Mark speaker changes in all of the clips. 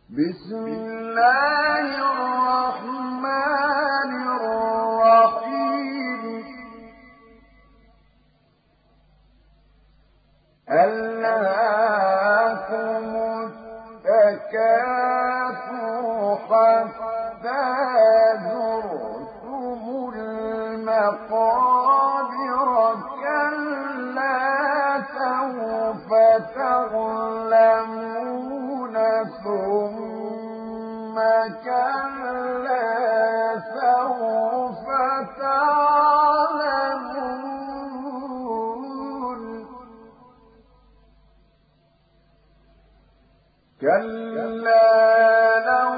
Speaker 1: بسم الله الرحمن الرحيم ألهاكم التكاثر حتى زرتم المقابر كلا سوف تعلمون ثم كلا سوف تعلمون كلا لو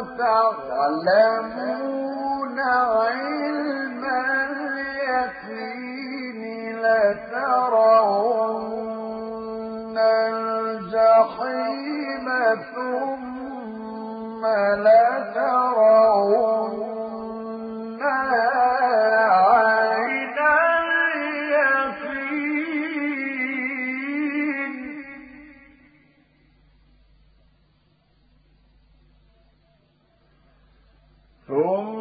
Speaker 1: تعلمون علم اليقين لترون الجحيم ثم لترونها عين اليقين ثم